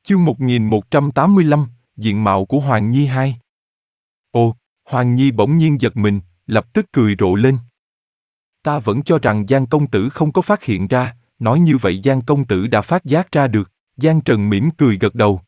Chương 1185, diện mạo của Hoàng Nhi 2. Ồ, Hoàng Nhi bỗng nhiên giật mình, lập tức cười rộ lên. Ta vẫn cho rằng Giang công tử không có phát hiện ra, nói như vậy Giang công tử đã phát giác ra được. Giang Trần mỉm cười gật đầu.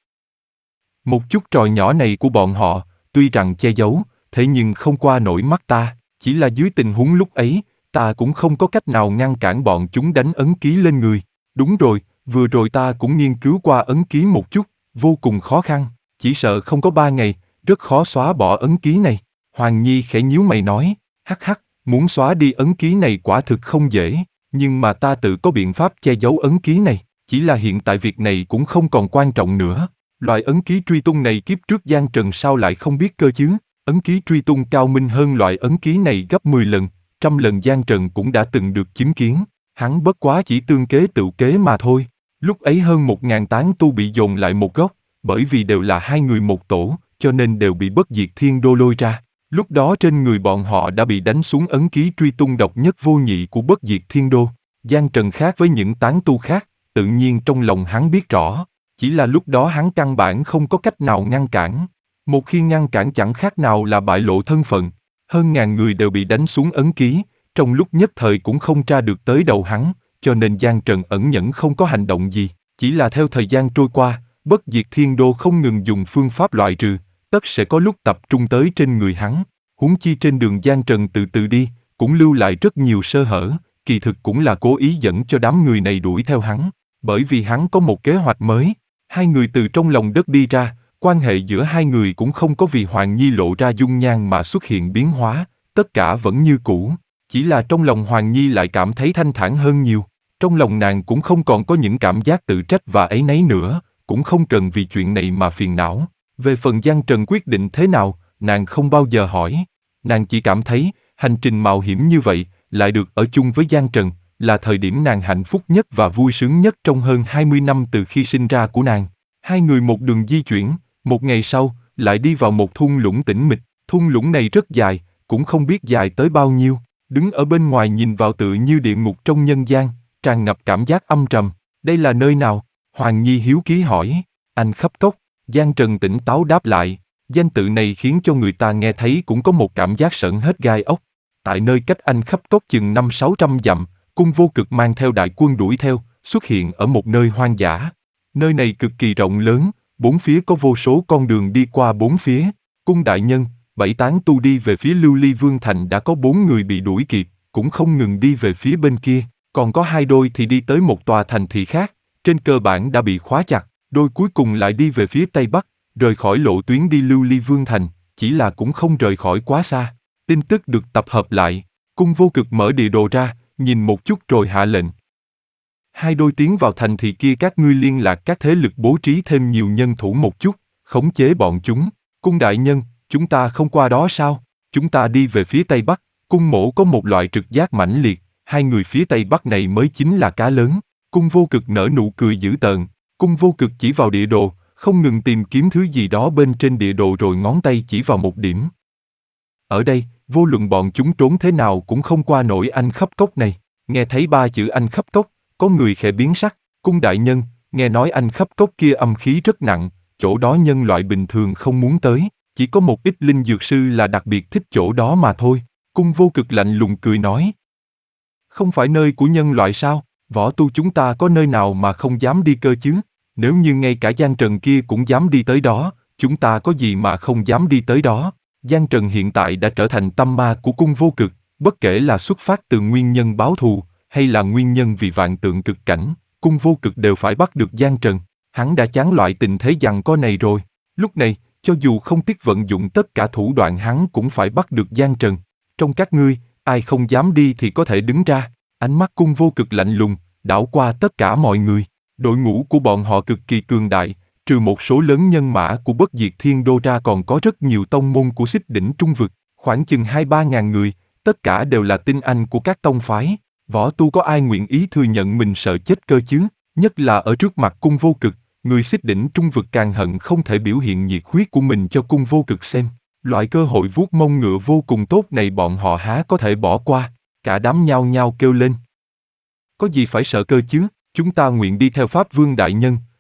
Một chút trò nhỏ này của bọn họ, tuy rằng che giấu, thế nhưng không qua nổi mắt ta, chỉ là dưới tình huống lúc ấy, ta cũng không có cách nào ngăn cản bọn chúng đánh ấn ký lên người. Đúng rồi, vừa rồi ta cũng nghiên cứu qua ấn ký một chút, vô cùng khó khăn, chỉ sợ không có 3 ngày, rất khó xóa bỏ ấn ký này. Hoàng Nhi khẽ nhíu mày nói, hắc hắc, muốn xóa đi ấn ký này quả thực không dễ, nhưng mà ta tự có biện pháp che giấu ấn ký này, chỉ là hiện tại việc này cũng không còn quan trọng nữa. Loại ấn ký truy tung này kiếp trước Giang Trần sao lại không biết cơ chứ? Ấn ký truy tung cao minh hơn loại ấn ký này gấp 10 lần, trăm lần Giang Trần cũng đã từng được chứng kiến. Hắn bất quá chỉ tương kế tự kế mà thôi. Lúc ấy hơn 1000 tán tu bị dồn lại một góc, bởi vì đều là hai người một tổ, cho nên đều bị Bất Diệt Thiên Đô lôi ra. Lúc đó trên người bọn họ đã bị đánh xuống ấn ký truy tung độc nhất vô nhị của Bất Diệt Thiên Đô. Giang Trần khác với những tán tu khác, tự nhiên trong lòng hắn biết rõ. Chỉ là lúc đó hắn căn bản không có cách nào ngăn cản. Một khi ngăn cản chẳng khác nào là bại lộ thân phận. Hơn ngàn người đều bị đánh xuống ấn ký, trong lúc nhất thời cũng không tra được tới đầu hắn, cho nên Giang Trần ẩn nhẫn không có hành động gì. Chỉ là theo thời gian trôi qua, Bất Diệt Thiên Đô không ngừng dùng phương pháp loại trừ, tất sẽ có lúc tập trung tới trên người hắn. Huống chi trên đường Giang Trần từ từ đi, cũng lưu lại rất nhiều sơ hở, kỳ thực cũng là cố ý dẫn cho đám người này đuổi theo hắn. Bởi vì hắn có một kế hoạch mới. Hai người từ trong lòng đất đi ra, quan hệ giữa hai người cũng không có vì Hoàng Nhi lộ ra dung nhan mà xuất hiện biến hóa, tất cả vẫn như cũ. Chỉ là trong lòng Hoàng Nhi lại cảm thấy thanh thản hơn nhiều. Trong lòng nàng cũng không còn có những cảm giác tự trách và áy náy nữa, cũng không cần vì chuyện này mà phiền não. Về phần Giang Trần quyết định thế nào, nàng không bao giờ hỏi. Nàng chỉ cảm thấy, hành trình mạo hiểm như vậy, lại được ở chung với Giang Trần, là thời điểm nàng hạnh phúc nhất và vui sướng nhất trong hơn 20 năm từ khi sinh ra của nàng. Hai người một đường di chuyển, một ngày sau, lại đi vào một thung lũng tĩnh mịch. Thung lũng này rất dài, cũng không biết dài tới bao nhiêu. Đứng ở bên ngoài nhìn vào tựa như địa ngục trong nhân gian, tràn ngập cảm giác âm trầm. Đây là nơi nào? Hoàng Nhi hiếu kỳ hỏi. Anh Khắp Cốc. Giang Trần tỉnh táo đáp lại. Danh tự này khiến cho người ta nghe thấy cũng có một cảm giác sởn hết gai ốc. Tại nơi cách Anh Khắp Cốc chừng 500-600 dặm, Cung Vô Cực mang theo đại quân đuổi theo, xuất hiện ở một nơi hoang dã. Nơi này cực kỳ rộng lớn, bốn phía có vô số con đường đi qua bốn phía. Cung đại nhân, 7 tán tu đi về phía Lưu Ly Vương Thành đã có 4 người bị đuổi kịp, cũng không ngừng đi về phía bên kia, còn có 2 đôi thì đi tới một tòa thành thị khác, trên cơ bản đã bị khóa chặt, đôi cuối cùng lại đi về phía Tây Bắc, rời khỏi lộ tuyến đi Lưu Ly Vương Thành, chỉ là cũng không rời khỏi quá xa. Tin tức được tập hợp lại, Cung Vô Cực mở địa đồ ra, nhìn một chút rồi hạ lệnh. 2 đôi tiến vào thành thị kia, các ngươi liên lạc các thế lực bố trí thêm nhiều nhân thủ một chút, khống chế bọn chúng. Cung đại nhân, chúng ta không qua đó sao? Chúng ta đi về phía Tây Bắc, Cung mỗ có một loại trực giác mãnh liệt, 2 người phía Tây Bắc này mới chính là cá lớn. Cung Vô Cực nở nụ cười dữ tợn, Cung Vô Cực chỉ vào địa đồ, không ngừng tìm kiếm thứ gì đó bên trên địa đồ rồi ngón tay chỉ vào một điểm. Ở đây, vô luận bọn chúng trốn thế nào cũng không qua nổi Anh Khắp Cốc này. Nghe thấy 3 chữ Anh Khắp Cốc, có người khẽ biến sắc. Cung đại nhân, nghe nói Anh Khắp Cốc kia âm khí rất nặng, chỗ đó nhân loại bình thường không muốn tới, chỉ có một ít linh dược sư là đặc biệt thích chỗ đó mà thôi. Cung Vô Cực lạnh lùng cười nói. Không phải nơi của nhân loại sao? Võ tu chúng ta có nơi nào mà không dám đi cơ chứ? Nếu như ngay cả Giang Trần kia cũng dám đi tới đó, chúng ta có gì mà không dám đi tới đó? Giang Trần hiện tại đã trở thành tâm ma của Cung Vô Cực, bất kể là xuất phát từ nguyên nhân báo thù, hay là nguyên nhân vì vạn tượng cực cảnh, Cung Vô Cực đều phải bắt được Giang Trần. Hắn đã chán loại tình thế giằng co này rồi. Lúc này, cho dù không tiếc vận dụng tất cả thủ đoạn hắn cũng phải bắt được Giang Trần. Trong các ngươi, ai không dám đi thì có thể đứng ra. Ánh mắt Cung Vô Cực lạnh lùng, đảo qua tất cả mọi người. Đội ngũ của bọn họ cực kỳ cường đại, trừ một số lớn nhân mã của Bất Diệt Thiên Đô ra còn có rất nhiều tông môn của Xích Đỉnh Trung Vực, khoảng chừng 2-3 ngàn người, tất cả đều là tinh anh của các tông phái. Võ tu có ai nguyện ý thừa nhận mình sợ chết cơ chứ, nhất là ở trước mặt Cung Vô Cực, người Xích Đỉnh Trung Vực càng hận không thể biểu hiện nhiệt huyết của mình cho Cung Vô Cực xem. Loại cơ hội vuốt mông ngựa vô cùng tốt này bọn họ há có thể bỏ qua, cả đám nhao nhao kêu lên. Có gì phải sợ cơ chứ, chúng ta nguyện đi theo Pháp Vương đại nhân,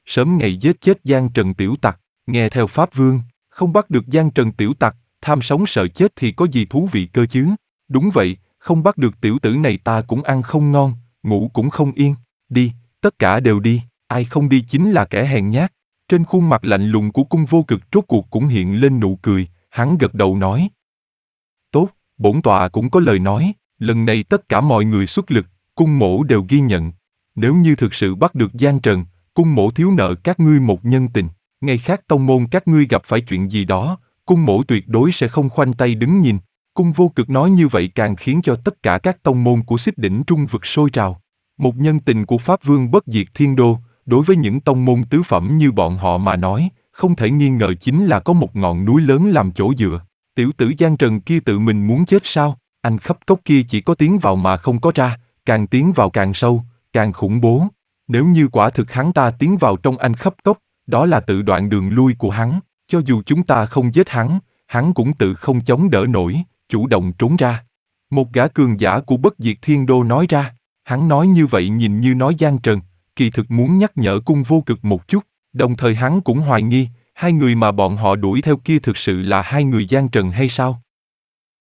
sớm ngày giết chết Giang Trần tiểu tặc, nghe theo Pháp Vương, không bắt được Giang Trần tiểu tặc, tham sống sợ chết thì có gì thú vị cơ chứ? Đúng vậy, không bắt được tiểu tử này ta cũng ăn không ngon, ngủ cũng không yên. Đi, tất cả đều đi, ai không đi chính là kẻ hèn nhát. Trên khuôn mặt lạnh lùng của Cung Vô Cực rốt cuộc cũng hiện lên nụ cười, hắn gật đầu nói. Tốt, bổn tọa cũng có lời nói, lần này tất cả mọi người xuất lực, Cung mỗ đều ghi nhận. Nếu như thực sự bắt được Giang Trần, Cung mỗ thiếu nợ các ngươi một nhân tình. Ngày khác tông môn các ngươi gặp phải chuyện gì đó, Cung mỗ tuyệt đối sẽ không khoanh tay đứng nhìn. Cung Vô Cực nói như vậy càng khiến cho tất cả các tông môn của Xích Đỉnh Trung vực sôi trào. Một nhân tình của Pháp Vương bất diệt thiên đô, đối với những tông môn tứ phẩm như bọn họ mà nói, không thể nghi ngờ chính là có một ngọn núi lớn làm chỗ dựa. Tiểu tử Giang Trần kia tự mình muốn chết sao? Anh khắp cốc kia chỉ có tiến vào mà không có ra, càng tiến vào càng sâu, càng khủng bố. Nếu như quả thực hắn ta tiến vào trong anh khắp cốc, đó là tự đoạn đường lui của hắn. Cho dù chúng ta không giết hắn cũng tự không chống đỡ nổi, chủ động trốn ra. Một gã cường giả của bất diệt thiên đô nói ra. Hắn nói như vậy nhìn như nói Giang Trần, kỳ thực muốn nhắc nhở Cung Vô Cực một chút, đồng thời hắn cũng hoài nghi, hai người mà bọn họ đuổi theo kia thực sự là hai người Giang Trần hay sao?